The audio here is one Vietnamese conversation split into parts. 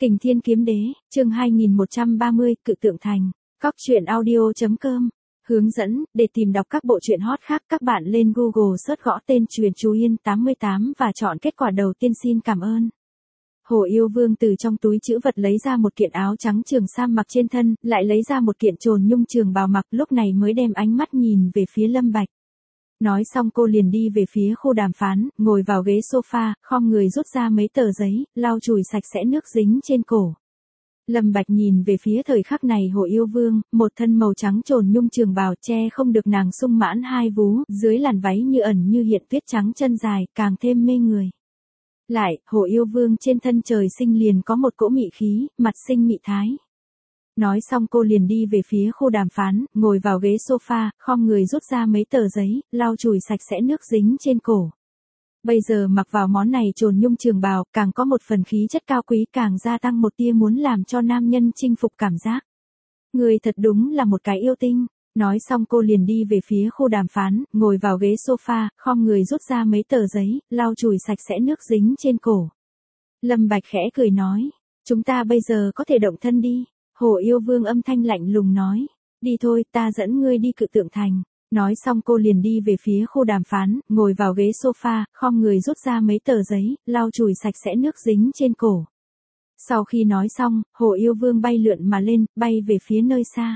Kình Thiên Kiếm Đế, chương 2130, Cự Tượng Thành. Cóc truyện audio.com. Hướng dẫn, để tìm đọc các bộ truyện hot khác các bạn lên Google search gõ tên Truyện Chú Yên 88 và chọn kết quả đầu tiên. Xin cảm ơn. Hổ Yêu Vương từ trong túi trữ vật lấy ra một kiện áo trắng trường sam mặc trên thân, lại lấy ra một kiện trồn nhung trường bào mặc, lúc này mới đem ánh mắt nhìn về phía Lâm Bạch. Nói xong cô liền đi về phía khu đàm phán, ngồi vào ghế sofa, khom người rút ra mấy tờ giấy, lau chùi sạch sẽ nước dính trên cổ. Lâm Bạch nhìn về phía thời khắc này Hổ Yêu Vương, một thân màu trắng trồn nhung trường bào che không được nàng sung mãn hai vú, dưới làn váy như ẩn như hiện tuyết trắng chân dài, càng thêm mê người. Lại, Hổ Yêu Vương trên thân trời sinh liền có một cỗ mị khí, mặt sinh mị thái. Nói xong cô liền đi về phía khu đàm phán, ngồi vào ghế sofa, khom người rút ra mấy tờ giấy, lau chùi sạch sẽ nước dính trên cổ. Bây giờ mặc vào món này trồn nhung trường bào, càng có một phần khí chất cao quý, càng gia tăng một tia muốn làm cho nam nhân chinh phục cảm giác. Người thật đúng là một cái yêu tinh. Nói xong cô liền đi về phía khu đàm phán, ngồi vào ghế sofa, khom người rút ra mấy tờ giấy, lau chùi sạch sẽ nước dính trên cổ. Lâm Bạch khẽ cười nói, chúng ta bây giờ có thể động thân đi. Hổ Yêu Vương âm thanh lạnh lùng nói, đi thôi, ta dẫn ngươi đi Cự Tượng Thành. Nói xong cô liền đi về phía khu đàm phán, ngồi vào ghế sofa, khom người rút ra mấy tờ giấy, lau chùi sạch sẽ nước dính trên cổ. Sau khi nói xong, Hổ Yêu Vương bay lượn mà lên, bay về phía nơi xa.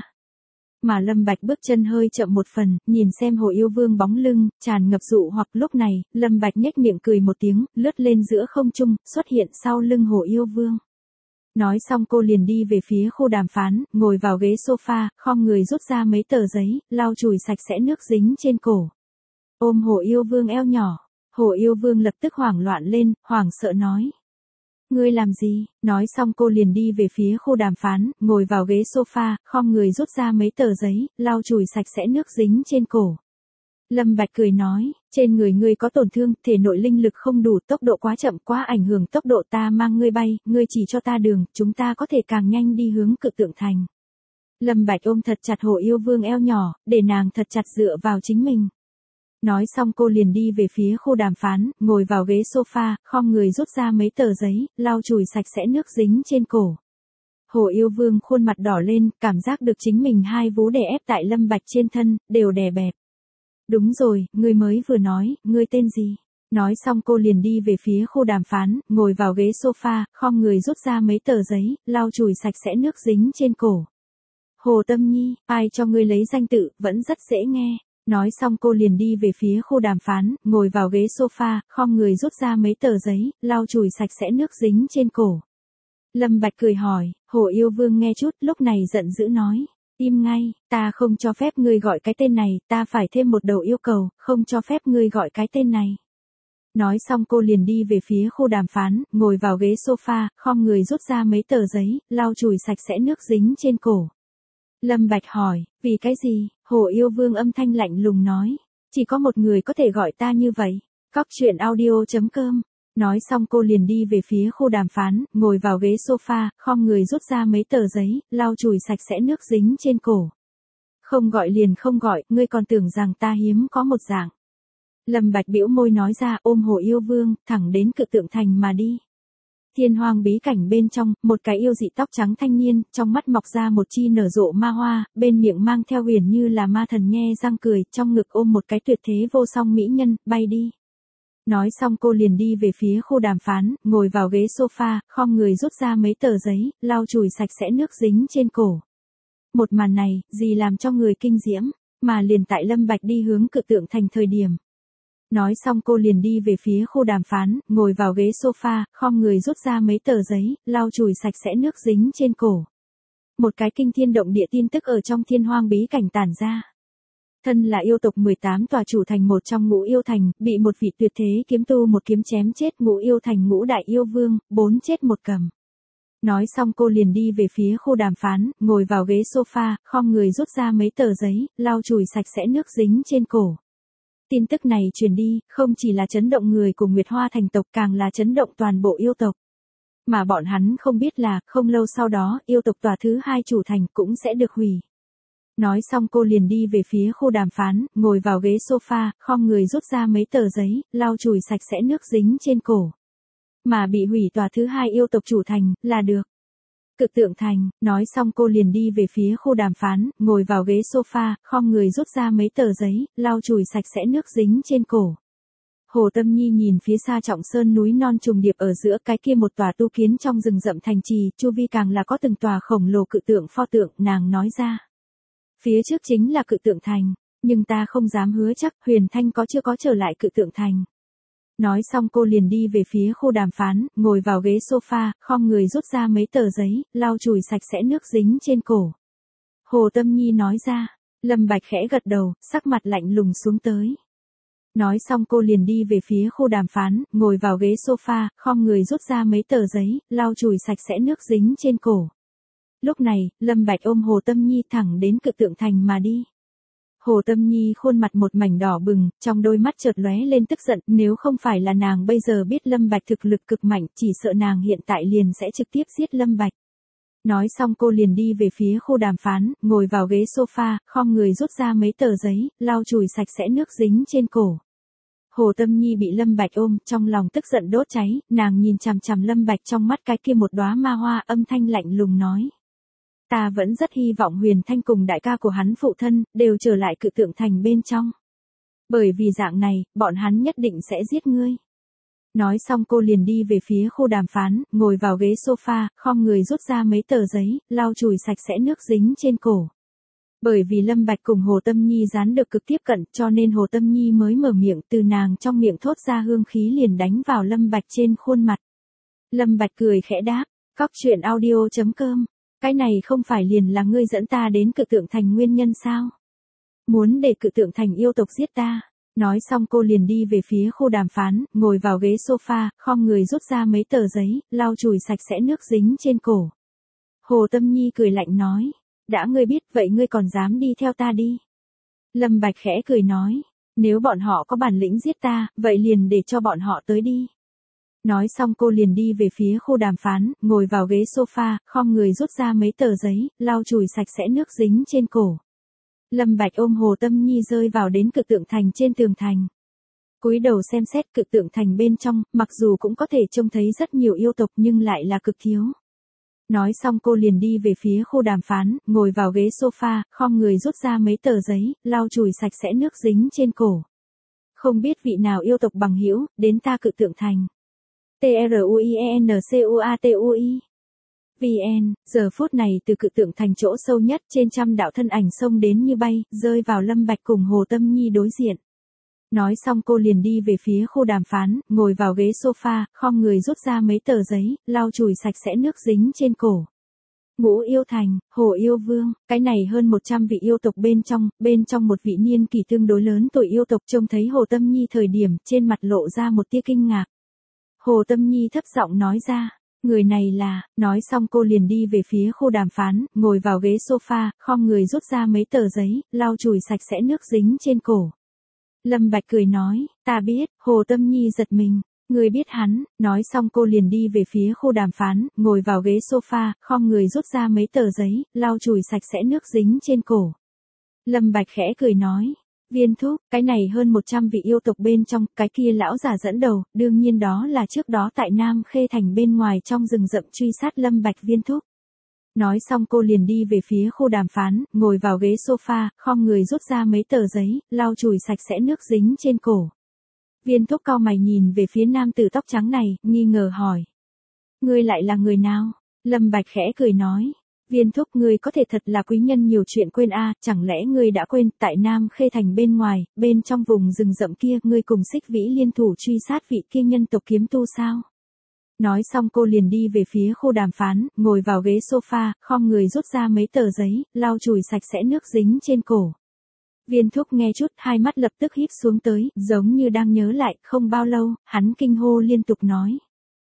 Mà Lâm Bạch bước chân hơi chậm một phần, nhìn xem Hổ Yêu Vương bóng lưng, tràn ngập dụ hoặc. Lúc này, Lâm Bạch nhếch miệng cười một tiếng, lướt lên giữa không trung, xuất hiện sau lưng Hổ Yêu Vương. Nói xong cô liền đi về phía khu đàm phán, ngồi vào ghế sofa, khom người rút ra mấy tờ giấy, lau chùi sạch sẽ nước dính trên cổ. Ôm Hổ Yêu Vương eo nhỏ, Hổ Yêu Vương lập tức hoảng loạn lên, hoảng sợ nói. Ngươi làm gì? Nói xong cô liền đi về phía khu đàm phán, ngồi vào ghế sofa, khom người rút ra mấy tờ giấy, lau chùi sạch sẽ nước dính trên cổ. Lâm Bạch cười nói, trên người ngươi có tổn thương, thể nội linh lực không đủ, tốc độ quá chậm, quá ảnh hưởng tốc độ, ta mang ngươi bay, ngươi chỉ cho ta đường, chúng ta có thể càng nhanh đi hướng Cự Tượng Thành. Lâm Bạch ôm thật chặt Hổ Yêu Vương eo nhỏ, để nàng thật chặt dựa vào chính mình. Nói xong cô liền đi về phía khu đàm phán, ngồi vào ghế sofa, khom người rút ra mấy tờ giấy, lau chùi sạch sẽ nước dính trên cổ. Hổ Yêu Vương khuôn mặt đỏ lên, cảm giác được chính mình hai vú đè ép tại Lâm Bạch trên thân, đều đè bẹp. Đúng rồi, ngươi mới vừa nói, ngươi tên gì? Nói xong cô liền đi về phía khu đàm phán, ngồi vào ghế sofa, khom người rút ra mấy tờ giấy, lau chùi sạch sẽ nước dính trên cổ. Hồ Tâm Nhi, ai cho ngươi lấy danh tự, vẫn rất dễ nghe. Nói xong cô liền đi về phía khu đàm phán, ngồi vào ghế sofa, khom người rút ra mấy tờ giấy, lau chùi sạch sẽ nước dính trên cổ. Lâm Bạch cười hỏi, Hổ Yêu Vương nghe chút, lúc này giận dữ nói. Im ngay, ta không cho phép ngươi gọi cái tên này, ta phải thêm một đầu yêu cầu, không cho phép ngươi gọi cái tên này. Nói xong cô liền đi về phía khu đàm phán, ngồi vào ghế sofa, khom người rút ra mấy tờ giấy, lau chùi sạch sẽ nước dính trên cổ. Lâm Bạch hỏi, vì cái gì? Hổ Yêu Vương âm thanh lạnh lùng nói, chỉ có một người có thể gọi ta như vậy. Cóc truyện audio.com. Nói xong cô liền đi về phía khu đàm phán, ngồi vào ghế sofa, khom người rút ra mấy tờ giấy, lau chùi sạch sẽ nước dính trên cổ. Không gọi liền không gọi, ngươi còn tưởng rằng ta hiếm có một dạng. Lâm Bạch bĩu môi nói ra, ôm Hổ Yêu Vương, thẳng đến Cự Tượng Thành mà đi. Thiên hoang bí cảnh bên trong, một cái yêu dị tóc trắng thanh niên, trong mắt mọc ra một chi nở rộ ma hoa, bên miệng mang theo huyền như là ma thần nhe răng cười, trong ngực ôm một cái tuyệt thế vô song mỹ nhân, bay đi. Nói xong cô liền đi về phía khu đàm phán, ngồi vào ghế sofa, khom người rút ra mấy tờ giấy, lau chùi sạch sẽ nước dính trên cổ. Một màn này, gì làm cho người kinh diễm, mà liền tại Lâm Bạch đi hướng Cự Tượng Thành thời điểm. Nói xong cô liền đi về phía khu đàm phán, ngồi vào ghế sofa, khom người rút ra mấy tờ giấy, lau chùi sạch sẽ nước dính trên cổ. Một cái kinh thiên động địa tin tức ở trong thiên hoang bí cảnh tản ra. Thân là yêu tộc 18 tòa chủ thành một trong Ngũ Yêu Thành, bị một vị tuyệt thế kiếm tu một kiếm chém chết. Ngũ Yêu Thành Ngũ Đại Yêu Vương, 4 chết 1 cầm. Nói xong cô liền đi về phía khu đàm phán, ngồi vào ghế sofa, khom người rút ra mấy tờ giấy, lau chùi sạch sẽ nước dính trên cổ. Tin tức này truyền đi, không chỉ là chấn động người của Nguyệt Hoa Thành tộc, càng là chấn động toàn bộ yêu tộc. Mà bọn hắn không biết là, không lâu sau đó, yêu tộc tòa thứ 2 chủ thành cũng sẽ được hủy. Nói xong cô liền đi về phía khu đàm phán, ngồi vào ghế sofa, khom người rút ra mấy tờ giấy, lau chùi sạch sẽ nước dính trên cổ. Mà bị hủy tòa thứ 2 yêu tộc chủ thành, là được. Cực Tượng Thành, nói xong cô liền đi về phía khu đàm phán, ngồi vào ghế sofa, khom người rút ra mấy tờ giấy, lau chùi sạch sẽ nước dính trên cổ. Hồ Tâm Nhi nhìn phía xa trọng sơn núi non trùng điệp ở giữa, cái kia một tòa tu kiến trong rừng rậm thành trì, chu vi càng là có từng tòa khổng lồ cự tượng pho tượng, nàng nói ra. Phía trước chính là Cực Tượng Thành, nhưng ta không dám hứa chắc Huyền Thanh chưa có trở lại Cực Tượng Thành. Nói xong cô liền đi về phía khu đàm phán, ngồi vào ghế sofa, khom người rút ra mấy tờ giấy, lau chùi sạch sẽ nước dính trên cổ. Hồ Tâm Nhi nói ra. Lâm Bạch khẽ gật đầu, sắc mặt lạnh lùng xuống tới. Nói xong cô liền đi về phía khu đàm phán, ngồi vào ghế sofa, khom người rút ra mấy tờ giấy, lau chùi sạch sẽ nước dính trên cổ. Lúc này, Lâm Bạch ôm Hồ Tâm Nhi thẳng đến Cực Tượng Thành mà đi. Hồ Tâm Nhi khuôn mặt một mảnh đỏ bừng, trong đôi mắt chợt lóe lên tức giận, nếu không phải là nàng bây giờ biết Lâm Bạch thực lực cực mạnh, chỉ sợ nàng hiện tại liền sẽ trực tiếp giết Lâm Bạch. Nói xong cô liền đi về phía khu đàm phán, ngồi vào ghế sofa, khom người rút ra mấy tờ giấy, lau chùi sạch sẽ nước dính trên cổ. Hồ Tâm Nhi bị Lâm Bạch ôm, trong lòng tức giận đốt cháy, nàng nhìn chằm chằm Lâm Bạch trong mắt cái kia một đóa ma hoa, âm thanh lạnh lùng nói. Ta vẫn rất hy vọng Huyền Thanh cùng đại ca của hắn phụ thân, đều trở lại Cực Tượng Thành bên trong. Bởi vì dạng này, bọn hắn nhất định sẽ giết ngươi. Nói xong cô liền đi về phía khu đàm phán, ngồi vào ghế sofa, khom người rút ra mấy tờ giấy, lau chùi sạch sẽ nước dính trên cổ. Bởi vì Lâm Bạch cùng Hồ Tâm Nhi dán được cực tiếp cận, cho nên Hồ Tâm Nhi mới mở miệng, từ nàng trong miệng thốt ra hương khí liền đánh vào Lâm Bạch trên khuôn mặt. Lâm Bạch cười khẽ đáp, coctruyện.audio.com, cái này không phải liền là ngươi dẫn ta đến Cực Tượng Thành nguyên nhân sao? Muốn để Cực Tượng Thành yêu tộc giết ta. Nói xong cô liền đi về phía khu đàm phán, ngồi vào ghế sofa, khom người rút ra mấy tờ giấy, lau chùi sạch sẽ nước dính trên cổ. Hồ Tâm Nhi cười lạnh nói, đã ngươi biết vậy ngươi còn dám đi theo ta đi. Lâm Bạch khẽ cười nói, nếu bọn họ có bản lĩnh giết ta, vậy liền để cho bọn họ tới đi. Nói xong cô liền đi về phía khu đàm phán, ngồi vào ghế sofa, khom người rút ra mấy tờ giấy, lau chùi sạch sẽ nước dính trên cổ. Lâm Bạch ôm Hồ Tâm Nhi rơi vào đến Cực Tượng Thành trên tường thành. Cúi đầu xem xét Cực Tượng Thành bên trong, mặc dù cũng có thể trông thấy rất nhiều yêu tộc nhưng lại là cực thiếu. Nói xong cô liền đi về phía khu đàm phán, ngồi vào ghế sofa, khom người rút ra mấy tờ giấy, lau chùi sạch sẽ nước dính trên cổ. Không biết vị nào yêu tộc bằng hữu đến ta Cực Tượng Thành. TRUIENCUATUI VN, giờ phút này từ Cực Tượng Thành chỗ sâu nhất trên trăm đạo thân ảnh xông đến như bay, rơi vào Lâm Bạch cùng Hồ Tâm Nhi đối diện. Nói xong cô liền đi về phía khu đàm phán, ngồi vào ghế sofa, khom người rút ra mấy tờ giấy, lau chùi sạch sẽ nước dính trên cổ. Ngũ Yêu Thành, Hồ Yêu Vương, cái này hơn 100 vị yêu tộc bên trong một vị niên kỷ tương đối lớn tuổi yêu tộc trông thấy Hồ Tâm Nhi thời điểm, trên mặt lộ ra một tia kinh ngạc. Hồ Tâm Nhi thấp giọng nói ra. Người này là, nói xong cô liền đi về phía khu đàm phán, ngồi vào ghế sofa, khom người rút ra mấy tờ giấy, lau chùi sạch sẽ nước dính trên cổ. Lâm Bạch cười nói, ta biết, Hồ Tâm Nhi giật mình, người biết hắn, nói xong cô liền đi về phía khu đàm phán, ngồi vào ghế sofa, khom người rút ra mấy tờ giấy, lau chùi sạch sẽ nước dính trên cổ. Lâm Bạch khẽ cười nói, Viên Thúc, cái này hơn 100 vị yêu tộc bên trong, cái kia lão giả dẫn đầu, đương nhiên đó là trước đó tại Nam Khê Thành bên ngoài trong rừng rậm truy sát Lâm Bạch Viên Thúc. Nói xong cô liền đi về phía khu đàm phán, ngồi vào ghế sofa, khom người rút ra mấy tờ giấy, lau chùi sạch sẽ nước dính trên cổ. Viên Thúc cau mày nhìn về phía nam tử tóc trắng này, nghi ngờ hỏi. Ngươi lại là người nào? Lâm Bạch khẽ cười nói. Viên Thúc, ngươi có thể thật là quý nhân nhiều chuyện quên a, chẳng lẽ ngươi đã quên, tại Nam Khê Thành bên ngoài, bên trong vùng rừng rậm kia, ngươi cùng Xích Vĩ liên thủ truy sát vị kia nhân tộc kiếm tu sao? Nói xong cô liền đi về phía khu đàm phán, ngồi vào ghế sofa, khom người rút ra mấy tờ giấy, lau chùi sạch sẽ nước dính trên cổ. Viên Thúc nghe chút, hai mắt lập tức híp xuống tới, giống như đang nhớ lại, không bao lâu, hắn kinh hô liên tục nói.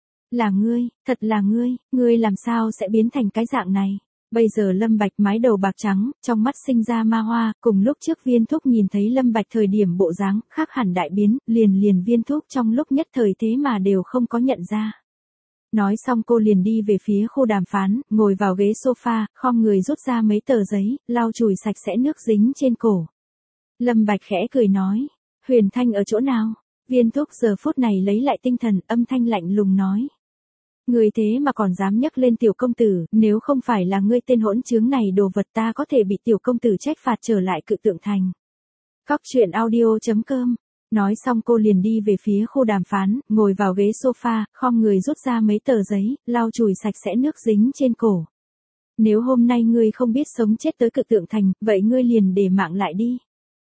Là ngươi, thật là ngươi làm sao sẽ biến thành cái dạng này? Bây giờ Lâm Bạch mái đầu bạc trắng, trong mắt sinh ra ma hoa, cùng lúc trước Viên Thúc nhìn thấy Lâm Bạch thời điểm bộ dáng khác hẳn đại biến, liền Viên Thúc trong lúc nhất thời thế mà đều không có nhận ra. Nói xong cô liền đi về phía khu đàm phán, ngồi vào ghế sofa, khom người rút ra mấy tờ giấy, lau chùi sạch sẽ nước dính trên cổ. Lâm Bạch khẽ cười nói, Huyền Thanh ở chỗ nào? Viên Thúc giờ phút này lấy lại tinh thần, âm thanh lạnh lùng nói. Ngươi thế mà còn dám nhắc lên tiểu công tử, nếu không phải là ngươi tên hỗn trướng này đồ vật ta có thể bị tiểu công tử trách phạt trở lại Cự Tượng Thành. Cóc truyện audio.com. Nói xong cô liền đi về phía khu đàm phán, ngồi vào ghế sofa, khom người rút ra mấy tờ giấy, lau chùi sạch sẽ nước dính trên cổ. Nếu hôm nay ngươi không biết sống chết tới Cự Tượng Thành, vậy ngươi liền để mạng lại đi.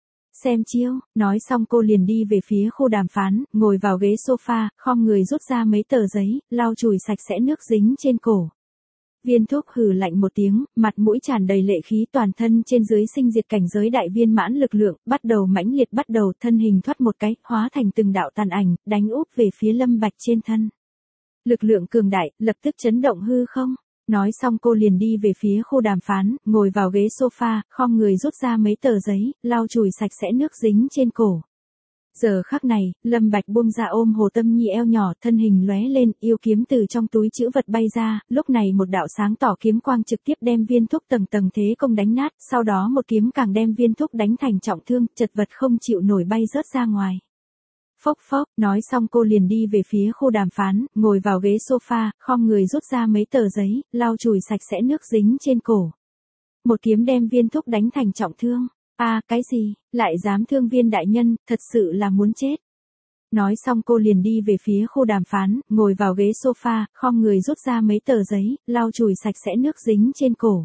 Xem chiêu, nói xong cô liền đi về phía khu đàm phán, ngồi vào ghế sofa, khom người rút ra mấy tờ giấy, lau chùi sạch sẽ nước dính trên cổ. Viên Thúc hừ lạnh một tiếng, mặt mũi tràn đầy lệ khí, toàn thân trên dưới sinh diệt cảnh giới đại viên mãn lực lượng, bắt đầu mãnh liệt, bắt đầu thân hình thoát một cái, hóa thành từng đạo tàn ảnh, đánh úp về phía Lâm Bạch trên thân. Lực lượng cường đại, lập tức chấn động hư không. Nói xong cô liền đi về phía khu đàm phán, ngồi vào ghế sofa, khom người rút ra mấy tờ giấy, lau chùi sạch sẽ nước dính trên cổ. Giờ khắc này, Lâm Bạch buông ra ôm Hồ Tâm Nhi eo nhỏ, thân hình lóe lên, yêu kiếm từ trong túi trữ vật bay ra, lúc này một đạo sáng tỏ kiếm quang trực tiếp đem Viên Thúc tầng tầng thế công đánh nát, sau đó một kiếm càng đem Viên Thúc đánh thành trọng thương, chật vật không chịu nổi bay rớt ra ngoài. Phốc phốc, nói xong cô liền đi về phía khu đàm phán, ngồi vào ghế sofa, khom người rút ra mấy tờ giấy, lau chùi sạch sẽ nước dính trên cổ. Một kiếm đem Viên Thúc đánh thành trọng thương. Cái gì, lại dám thương Viên đại nhân, thật sự là muốn chết. Nói xong cô liền đi về phía khu đàm phán, ngồi vào ghế sofa, khom người rút ra mấy tờ giấy, lau chùi sạch sẽ nước dính trên cổ.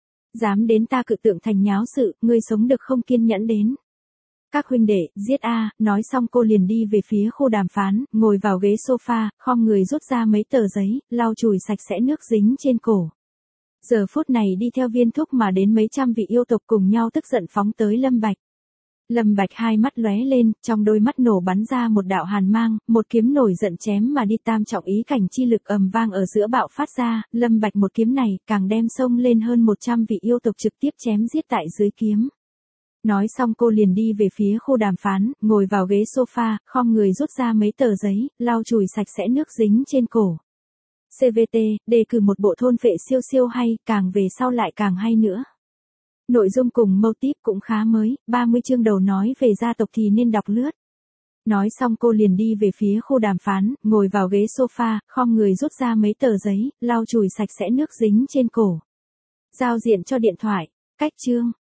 Dám đến ta Cự Tượng Thành nháo sự, ngươi sống được không kiên nhẫn đến. Các huynh đệ, giết nói xong cô liền đi về phía khu đàm phán, ngồi vào ghế sofa, khom người rút ra mấy tờ giấy, lau chùi sạch sẽ nước dính trên cổ. Giờ phút này đi theo Viên Thúc mà đến mấy trăm vị yêu tộc cùng nhau tức giận phóng tới Lâm Bạch. Lâm Bạch hai mắt lóe lên, trong đôi mắt nổ bắn ra một đạo hàn mang, một kiếm nổi giận chém mà đi, tam trọng ý cảnh chi lực ầm vang ở giữa bạo phát ra, Lâm Bạch một kiếm này càng đem xông lên hơn 100 vị yêu tộc trực tiếp chém giết tại dưới kiếm. Nói xong cô liền đi về phía khu đàm phán, ngồi vào ghế sofa, khom người rút ra mấy tờ giấy, lau chùi sạch sẽ nước dính trên cổ. CVT, đề cử một bộ thôn phệ siêu siêu hay, càng về sau lại càng hay nữa. Nội dung cùng mâu típ cũng khá mới, 30 chương đầu nói về gia tộc thì nên đọc lướt. Nói xong cô liền đi về phía khu đàm phán, ngồi vào ghế sofa, khom người rút ra mấy tờ giấy, lau chùi sạch sẽ nước dính trên cổ. Giao diện cho điện thoại, cách chương.